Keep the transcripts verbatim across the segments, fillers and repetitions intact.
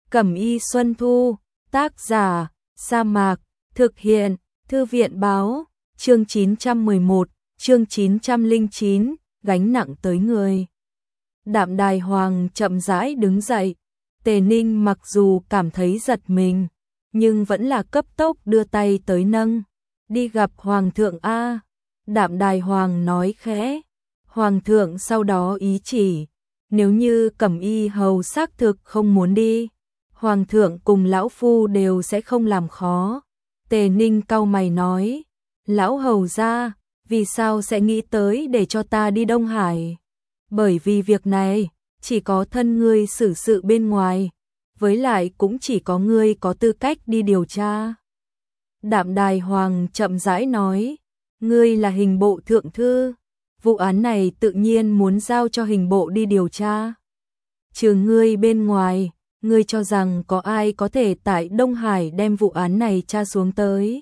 Cẩm y Xuân Thu, tác giả, Sa Mạc, thực hiện, Thư viện báo, chương chín trăm mười một, chương chín trăm lẻ chín, gánh nặng tới người. Đạm Đài Hoàng chậm rãi đứng dậy, Tề Ninh mặc dù cảm thấy giật mình, nhưng vẫn là cấp tốc đưa tay tới nâng, đi gặp Hoàng thượng A. Đạm Đài Hoàng nói khẽ, Hoàng thượng sau đó ý chỉ, nếu như Cẩm y hầu xác thực không muốn đi, Hoàng thượng cùng lão phu đều sẽ không làm khó. Tề Ninh cau mày nói, lão hầu gia, vì sao sẽ nghĩ tới để cho ta đi Đông Hải? Bởi vì việc này, chỉ có thân ngươi xử sự bên ngoài, với lại cũng chỉ có ngươi có tư cách đi điều tra. Đạm Đài Hoàng chậm rãi nói, ngươi là hình bộ thượng thư, vụ án này tự nhiên muốn giao cho hình bộ đi điều tra. Trừ ngươi bên ngoài, ngươi cho rằng có ai có thể tại Đông Hải đem vụ án này tra xuống tới?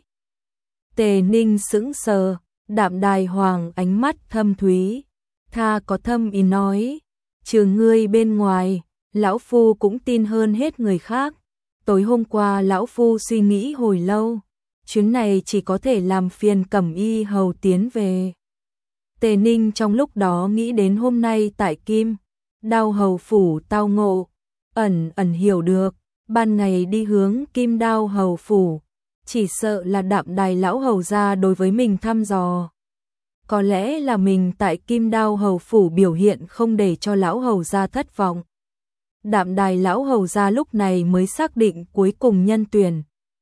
Tề Ninh sững sờ, Đạm Đài Hoàng ánh mắt thâm thúy, tha có thâm ý nói, trừ ngươi bên ngoài, lão phu cũng tin hơn hết người khác. Tối hôm qua lão phu suy nghĩ hồi lâu, chuyến này chỉ có thể làm phiền Cẩm y hầu tiến về. Tề Ninh trong lúc đó nghĩ đến hôm nay tại Kim Đao hầu phủ tao ngộ, ẩn ẩn hiểu được, ban ngày đi hướng Kim Đao hầu phủ, chỉ sợ là Đạm Đài lão hầu gia đối với mình thăm dò. Có lẽ là mình tại Kim Đao hầu phủ biểu hiện không để cho lão hầu gia thất vọng. Đạm Đài lão hầu gia lúc này mới xác định cuối cùng nhân tuyển.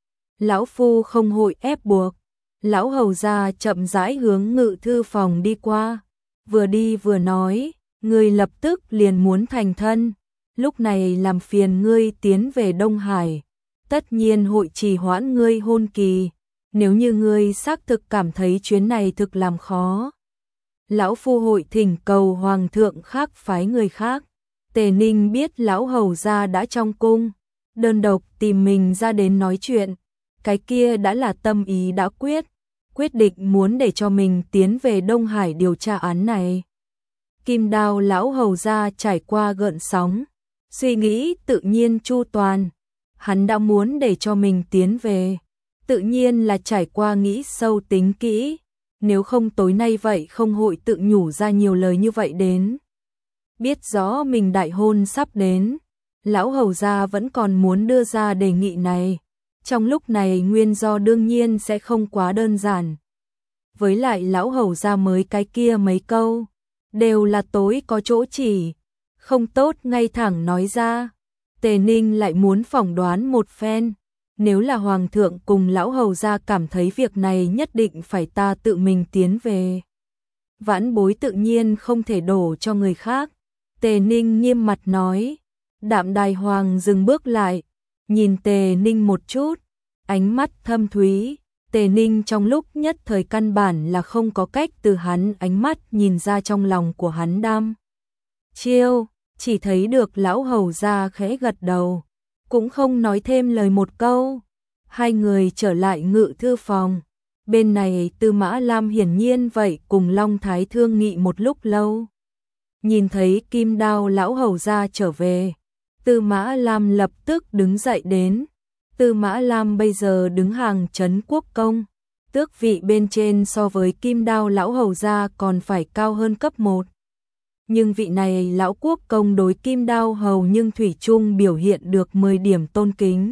Lão phu không hội ép buộc. Lão hầu gia chậm rãi hướng ngự thư phòng đi qua, vừa đi vừa nói, ngươi lập tức liền muốn thành thân, lúc này làm phiền ngươi tiến về Đông Hải, tất nhiên hội trì hoãn ngươi hôn kỳ, nếu như ngươi xác thực cảm thấy chuyến này thực làm khó. Lão phu hội thỉnh cầu hoàng thượng khác phái người khác. Tề Ninh biết lão hầu gia đã trong cung, đơn độc tìm mình ra đến nói chuyện, cái kia đã là tâm ý đã quyết, quyết định muốn để cho mình tiến về Đông Hải điều tra án này. Kim Đao lão hầu gia trải qua gợn sóng, suy nghĩ tự nhiên chu toàn, hắn đã muốn để cho mình tiến về, tự nhiên là trải qua nghĩ sâu tính kỹ, nếu không tối nay vậy không hội tự nhủ ra nhiều lời như vậy đến. Biết rõ mình đại hôn sắp đến, lão hầu gia vẫn còn muốn đưa ra đề nghị này, trong lúc này nguyên do đương nhiên sẽ không quá đơn giản. Với lại lão hầu gia mới cái kia mấy câu, đều là tối có chỗ chỉ, không tốt ngay thẳng nói ra. Tề Ninh lại muốn phỏng đoán một phen, nếu là hoàng thượng cùng lão hầu gia cảm thấy việc này nhất định phải ta tự mình tiến về, vãn bối tự nhiên không thể đổ cho người khác. Tề Ninh nghiêm mặt nói. Đạm Đài Hoàng dừng bước lại, nhìn Tề Ninh một chút, ánh mắt thâm thúy. Tề Ninh trong lúc nhất thời căn bản là không có cách từ hắn ánh mắt nhìn ra trong lòng của hắn đam chiêu, chỉ thấy được lão hầu gia khẽ gật đầu, cũng không nói thêm lời một câu. Hai người trở lại ngự thư phòng, bên này Tư Mã Lam hiển nhiên vậy cùng Long Thái thương nghị một lúc lâu. Nhìn thấy Kim Đao lão hầu gia trở về, Tư Mã Lam lập tức đứng dậy đến. Tư Mã Lam bây giờ đứng hàng trấn quốc công, tước vị bên trên so với Kim Đao lão hầu gia còn phải cao hơn cấp một. Nhưng vị này lão quốc công đối Kim Đao hầu nhưng thủy chung biểu hiện được mười điểm tôn kính.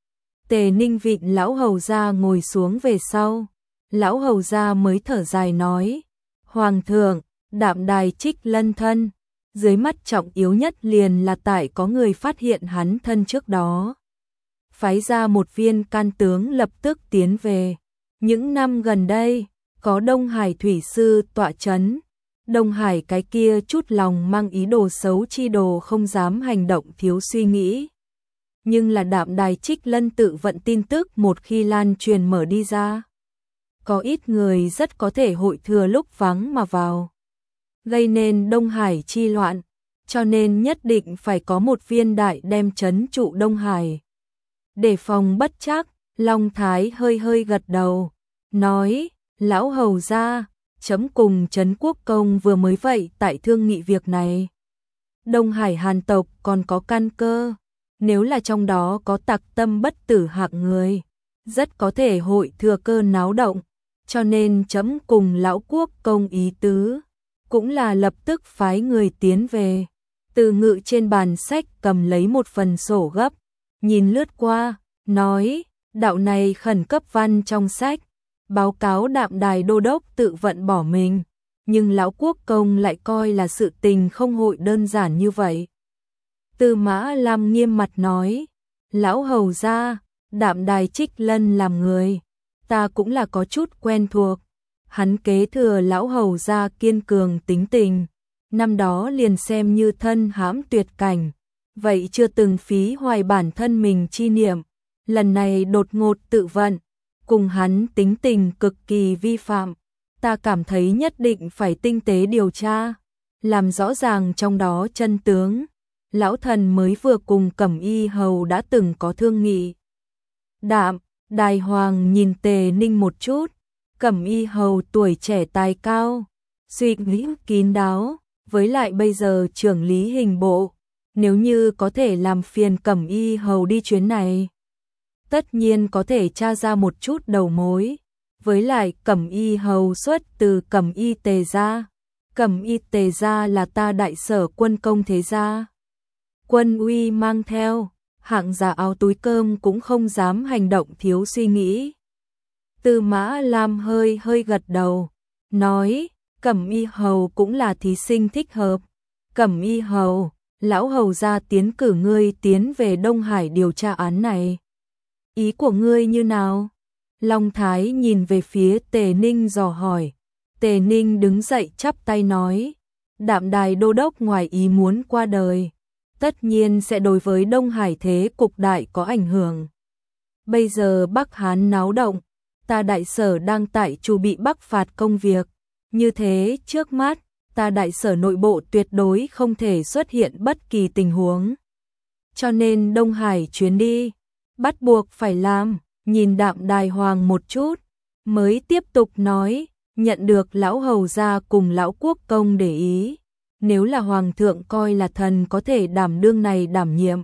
Tề Ninh vịn lão hầu gia ngồi xuống về sau, lão hầu gia mới thở dài nói, Hoàng thượng, Đạm Đài trích lân thân, dưới mắt trọng yếu nhất liền là tại có người phát hiện hắn thân trước đó, phái ra một viên can tướng lập tức tiến về. Những năm gần đây, có Đông Hải thủy sư tọa chấn, Đông Hải cái kia chút lòng mang ý đồ xấu chi đồ không dám hành động thiếu suy nghĩ. Nhưng là Đạm Đài trích lân tự vận tin tức một khi lan truyền mở đi ra, có ít người rất có thể hội thừa lúc vắng mà vào, gây nên Đông Hải chi loạn, cho nên nhất định phải có một viên đại đem trấn trụ Đông Hải. Để phòng bất trắc, Long Thái hơi hơi gật đầu, nói, lão hầu gia, chấm cùng trấn quốc công vừa mới vậy tại thương nghị việc này. Đông Hải Hàn tộc còn có căn cơ, nếu là trong đó có tặc tâm bất tử hạng người, rất có thể hội thừa cơ náo động, cho nên chấm cùng lão quốc công ý tứ, cũng là lập tức phái người tiến về. Từ Ngự trên bàn sách cầm lấy một phần sổ gấp, nhìn lướt qua, nói, đạo này khẩn cấp văn trong sách, báo cáo Đạm Đài đô đốc tự vận bỏ mình, nhưng lão quốc công lại coi là sự tình không hội đơn giản như vậy. Tư Mã Lam nghiêm mặt nói, lão hầu gia, Đạm Đài Trích Lân làm người, ta cũng là có chút quen thuộc, hắn kế thừa lão hầu gia kiên cường tính tình, năm đó liền xem như thân hãm tuyệt cảnh, vậy chưa từng phí hoài bản thân mình chi niệm, lần này đột ngột tự vận, cùng hắn tính tình cực kỳ vi phạm, ta cảm thấy nhất định phải tinh tế điều tra, làm rõ ràng trong đó chân tướng. Lão thần mới vừa cùng Cẩm Y hầu đã từng có thương nghị. Đạm Đài Hoàng nhìn Tề Ninh một chút, Cẩm Y hầu tuổi trẻ tài cao, suy nghĩ kín đáo, với lại bây giờ trưởng lý hình bộ, nếu như có thể làm phiền Cẩm Y hầu đi chuyến này, tất nhiên có thể tra ra một chút đầu mối. Với lại Cẩm Y hầu xuất từ Cẩm Y Tề gia, Cẩm Y Tề gia là ta đại sở quân công thế gia, quân uy mang theo, hạng giả áo túi cơm cũng không dám hành động thiếu suy nghĩ. Tư Mã Lam hơi hơi gật đầu, nói, Cẩm Y hầu cũng là thí sinh thích hợp. Cẩm Y hầu, lão hầu gia tiến cử ngươi tiến về Đông Hải điều tra án này. Ý của ngươi như nào? Long Thái nhìn về phía Tề Ninh dò hỏi. Tề Ninh đứng dậy chắp tay nói, Đạm Đài đô đốc ngoài ý muốn qua đời, tất nhiên sẽ đối với Đông Hải thế cục đại có ảnh hưởng. Bây giờ Bắc Hán náo động, ta đại sở đang tại chuẩn bị bắc phạt công việc, như thế trước mắt, ta đại sở nội bộ tuyệt đối không thể xuất hiện bất kỳ tình huống. Cho nên Đông Hải chuyến đi, bắt buộc phải làm. Nhìn Đạm Đài Hoàng một chút, mới tiếp tục nói, nhận được lão hầu gia cùng lão quốc công để ý, nếu là hoàng thượng coi là thần có thể đảm đương này đảm nhiệm,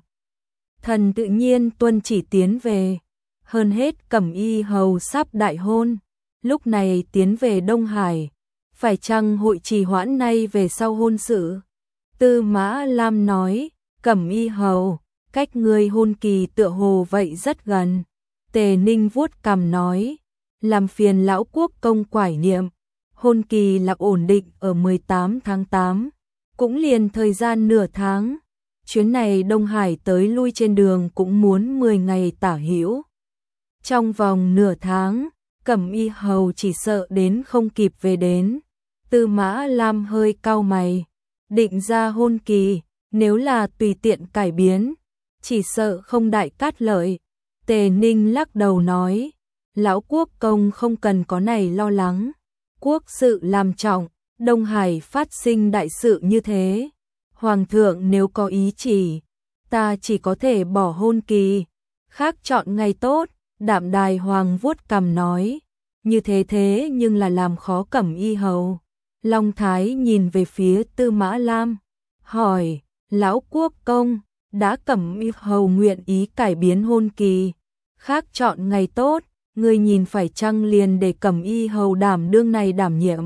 thần tự nhiên tuân chỉ tiến về. Hơn hết Cẩm Y hầu sắp đại hôn, lúc này tiến về Đông Hải, phải chăng hội trì hoãn nay về sau hôn sự? Tư Mã Lam nói, Cẩm Y hầu, cách ngươi hôn kỳ tựa hồ vậy rất gần. Tề Ninh vuốt cằm nói, làm phiền lão quốc công quải niệm, hôn kỳ là ổn định ở mười tám tháng tám, cũng liền thời gian nửa tháng. Chuyến này Đông Hải tới lui trên đường cũng muốn mười ngày tả hữu. Trong vòng nửa tháng, Cẩm Y hầu chỉ sợ đến không kịp về đến. Tư Mã Lam hơi cau mày, định ra hôn kỳ, nếu là tùy tiện cải biến, chỉ sợ không đại cát lợi. Tề Ninh lắc đầu nói, lão quốc công không cần có này lo lắng, quốc sự làm trọng, Đông Hải phát sinh đại sự như thế, hoàng thượng nếu có ý chỉ, ta chỉ có thể bỏ hôn kỳ, khác chọn ngày tốt. Đạm Đài Hoàng vuốt cằm nói, như thế thế nhưng là làm khó Cẩm Y hầu. Long Thái nhìn về phía Tư Mã Lam, hỏi, lão quốc công, đã Cẩm Y hầu nguyện ý cải biến hôn kỳ, khác chọn ngày tốt, ngươi nhìn phải chăng liền để Cẩm Y hầu đảm đương này đảm nhiệm?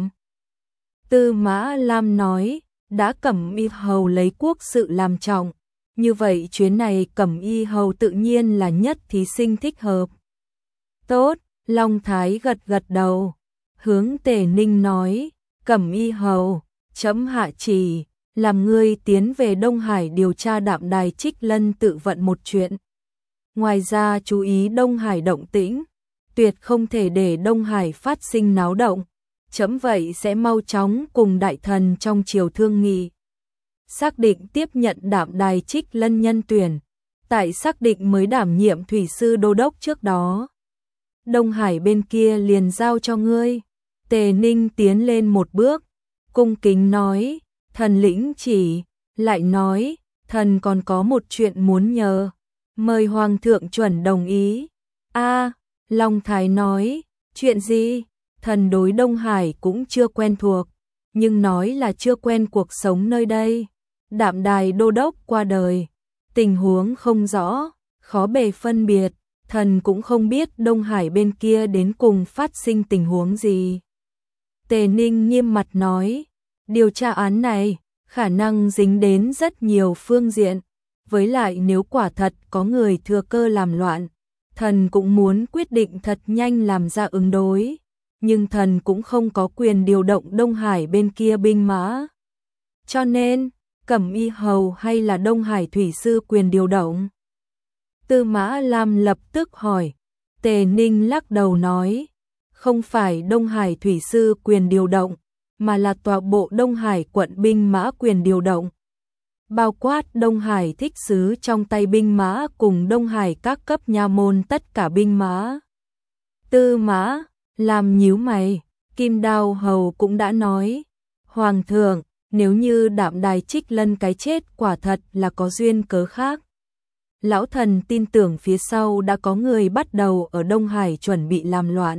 Tư Mã Lam nói, đã Cẩm Y hầu lấy quốc sự làm trọng, như vậy chuyến này Cẩm Y hầu tự nhiên là nhất thí sinh thích hợp. Tốt, Long Thái gật gật đầu, hướng Tề Ninh nói, Cẩm Y hầu, chấm hạ chỉ, làm ngươi tiến về Đông Hải điều tra Đạm Đài Trích Lân tự vận một chuyện. Ngoài ra chú ý Đông Hải động tĩnh, tuyệt không thể để Đông Hải phát sinh náo động, chấm vậy sẽ mau chóng cùng đại thần trong triều thương nghị. Xác định tiếp nhận Đạm Đài Trích Lân nhân tuyển, tại xác định mới đảm nhiệm thủy sư đô đốc trước đó. Đông Hải bên kia liền giao cho ngươi. Tề Ninh tiến lên một bước, cung kính nói, thần lĩnh chỉ, lại nói, thần còn có một chuyện muốn nhờ, mời hoàng thượng chuẩn đồng ý. A, Long Thái nói, chuyện gì? Thần đối Đông Hải cũng chưa quen thuộc, nhưng nói là chưa quen cuộc sống nơi đây. Đạm Đài đô đốc qua đời, tình huống không rõ, khó bề phân biệt, thần cũng không biết Đông Hải bên kia đến cùng phát sinh tình huống gì. Tề Ninh nghiêm mặt nói, điều tra án này, khả năng dính đến rất nhiều phương diện, với lại nếu quả thật có người thừa cơ làm loạn, thần cũng muốn quyết định thật nhanh làm ra ứng đối, nhưng thần cũng không có quyền điều động Đông Hải bên kia binh mã. Cho nên, Cẩm Y Hầu hay là Đông Hải Thủy Sư quyền điều động? Tư Mã Lam lập tức hỏi. Tề Ninh lắc đầu nói, không phải Đông Hải Thủy Sư quyền điều động, mà là tòa bộ Đông Hải quận binh mã quyền điều động. Bao quát Đông Hải thích sứ trong tay binh mã cùng Đông Hải các cấp nha môn tất cả binh mã. Tư Mã Lam nhíu mày, Kim Đao Hầu cũng đã nói, Hoàng thượng, nếu như Đạm Đài Trích Lân cái chết quả thật là có duyên cớ khác. Lão thần tin tưởng phía sau đã có người bắt đầu ở Đông Hải chuẩn bị làm loạn.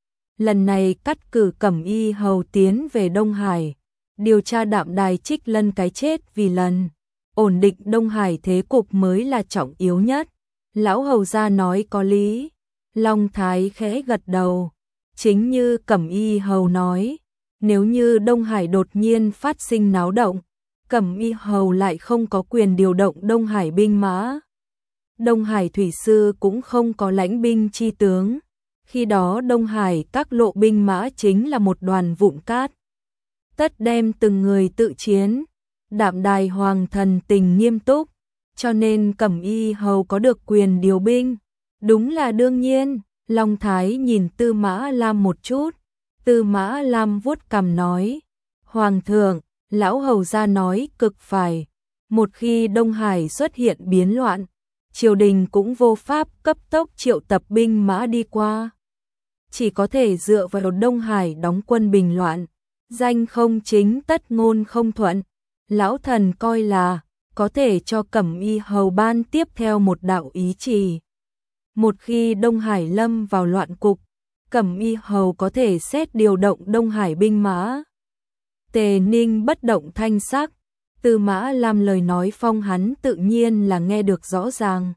Lần này cắt cử Cẩm Y Hầu tiến về Đông Hải, điều tra Đạm Đài Trích Lân cái chết vì lần ổn định Đông Hải thế cục mới là trọng yếu nhất. Lão hầu gia nói có lý. Long Thái khẽ gật đầu. Chính như Cẩm Y Hầu nói, nếu như Đông Hải đột nhiên phát sinh náo động, Cẩm Y Hầu lại không có quyền điều động Đông Hải binh mã. Đông Hải Thủy Sư cũng không có lãnh binh chi tướng. Khi đó Đông Hải các lộ binh mã chính là một đoàn vụn cát. Tất đem từng người tự chiến. Đạm Đài Hoàng thần tình nghiêm túc, cho nên Cẩm Y Hầu có được quyền điều binh. Đúng là đương nhiên. Long Thái nhìn Tư Mã Lam một chút. Tư Mã Lam vuốt cằm nói, Hoàng thượng, lão hầu gia nói cực phải. Một khi Đông Hải xuất hiện biến loạn, triều đình cũng vô pháp cấp tốc triệu tập binh mã đi qua. Chỉ có thể dựa vào Đông Hải đóng quân bình loạn. Danh không chính tất ngôn không thuận. Lão thần coi là có thể cho Cẩm Y Hầu ban tiếp theo một đạo ý chỉ. Một khi Đông Hải lâm vào loạn cục, Cẩm Y Hầu có thể xét điều động Đông Hải binh mã. Tề Ninh bất động thanh sắc. Tư Mã Lam lời nói phong hắn tự nhiên là nghe được rõ ràng.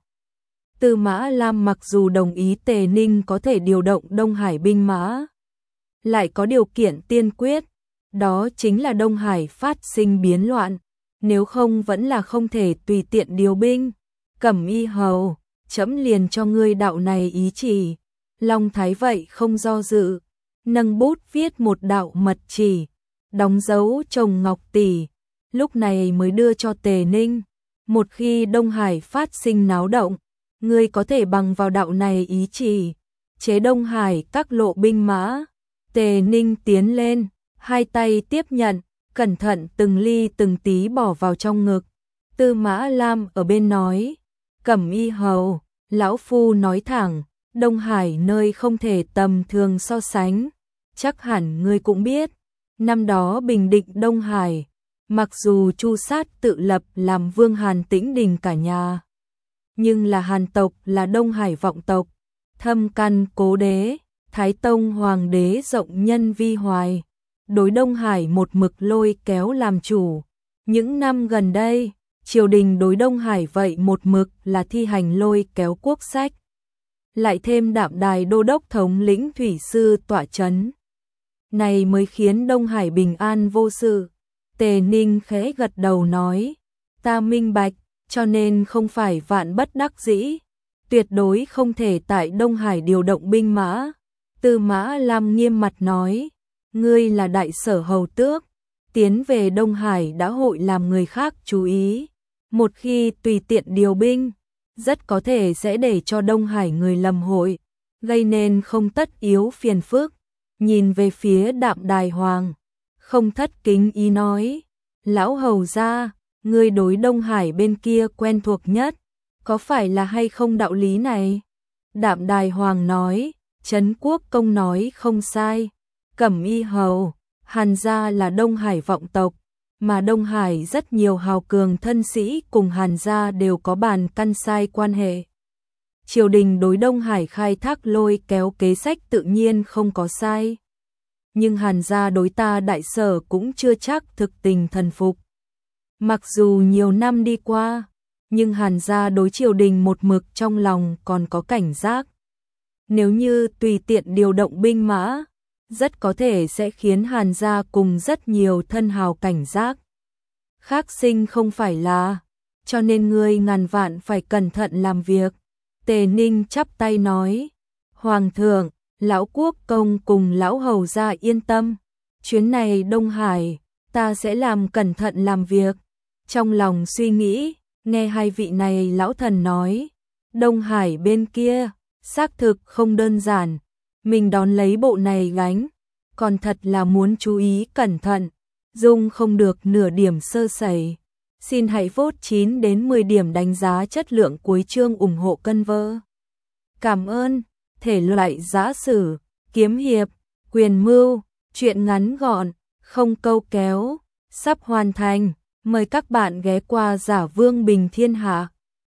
Tư Mã Lam mặc dù đồng ý Tề Ninh có thể điều động Đông Hải binh mã, lại có điều kiện tiên quyết, đó chính là Đông Hải phát sinh biến loạn, nếu không vẫn là không thể tùy tiện điều binh. Cẩm Y Hầu, trẫm liền cho ngươi đạo này ý chỉ. Long Thái vậy không do dự, nâng bút viết một đạo mật chỉ, đóng dấu chồng ngọc tỷ, lúc này mới đưa cho Tề Ninh. Một khi Đông Hải phát sinh náo động, ngươi có thể bằng vào đạo này ý chỉ, chế Đông Hải các lộ binh mã. Tề Ninh tiến lên, hai tay tiếp nhận, cẩn thận từng ly từng tí bỏ vào trong ngực. Tư Mã Lam ở bên nói, Cẩm Y Hầu, lão phu nói thẳng, Đông Hải nơi không thể tầm thường so sánh. Chắc hẳn ngươi cũng biết, năm đó bình định Đông Hải, mặc dù Chu Sát tự lập làm vương Hàn Tĩnh Đình cả nhà, nhưng là Hàn tộc là Đông Hải vọng tộc, thâm căn cố đế, Thái Tông Hoàng đế rộng nhân vi hoài, đối Đông Hải một mực lôi kéo làm chủ. Những năm gần đây, triều đình đối Đông Hải vậy một mực là thi hành lôi kéo quốc sách. Lại thêm Đạm Đài đô đốc thống lĩnh thủy sư tọa chấn, này mới khiến Đông Hải bình an vô sự. Tề Ninh khẽ gật đầu nói, ta minh bạch, cho nên không phải vạn bất đắc dĩ, tuyệt đối không thể tại Đông Hải điều động binh mã. Tư Mã Lam nghiêm mặt nói, ngươi là đại sở hầu tước, tiến về Đông Hải đã hội làm người khác chú ý, một khi tùy tiện điều binh, rất có thể sẽ để cho Đông Hải người lầm hội, gây nên không tất yếu phiền phức. Nhìn về phía Đạm Đài Hoàng, không thất kính ý nói, lão hầu gia, ngươi đối Đông Hải bên kia quen thuộc nhất, có phải là hay không đạo lý này? Đạm Đài Hoàng nói, Trấn Quốc công nói không sai, Cẩm Y Hầu, Hàn gia là Đông Hải vọng tộc, mà Đông Hải rất nhiều hào cường thân sĩ cùng Hàn gia đều có bàn căn sai quan hệ. Triều đình đối Đông Hải khai thác lôi kéo kế sách tự nhiên không có sai. Nhưng Hàn gia đối ta đại sở cũng chưa chắc thực tình thần phục. Mặc dù nhiều năm đi qua, nhưng Hàn gia đối triều đình một mực trong lòng còn có cảnh giác. Nếu như tùy tiện điều động binh mã, rất có thể sẽ khiến Hàn gia cùng rất nhiều thân hào cảnh giác. Khác sinh không phải là, cho nên ngươi ngàn vạn phải cẩn thận làm việc. Tề Ninh chắp tay nói, Hoàng thượng, lão quốc công cùng lão hầu gia yên tâm, chuyến này Đông Hải, ta sẽ làm cẩn thận làm việc. Trong lòng suy nghĩ, nghe hai vị này lão thần nói, Đông Hải bên kia, xác thực không đơn giản, mình đón lấy bộ này gánh, còn thật là muốn chú ý cẩn thận, dung không được nửa điểm sơ sẩy. Xin hãy vote chín đến mười điểm đánh giá chất lượng cuối chương ủng hộ cân vơ. Cảm ơn. Thể loại giã sử, kiếm hiệp, quyền mưu, truyện ngắn gọn, không câu kéo, sắp hoàn thành. Mời các bạn ghé qua Giả Vương Bình Thiên Hạ.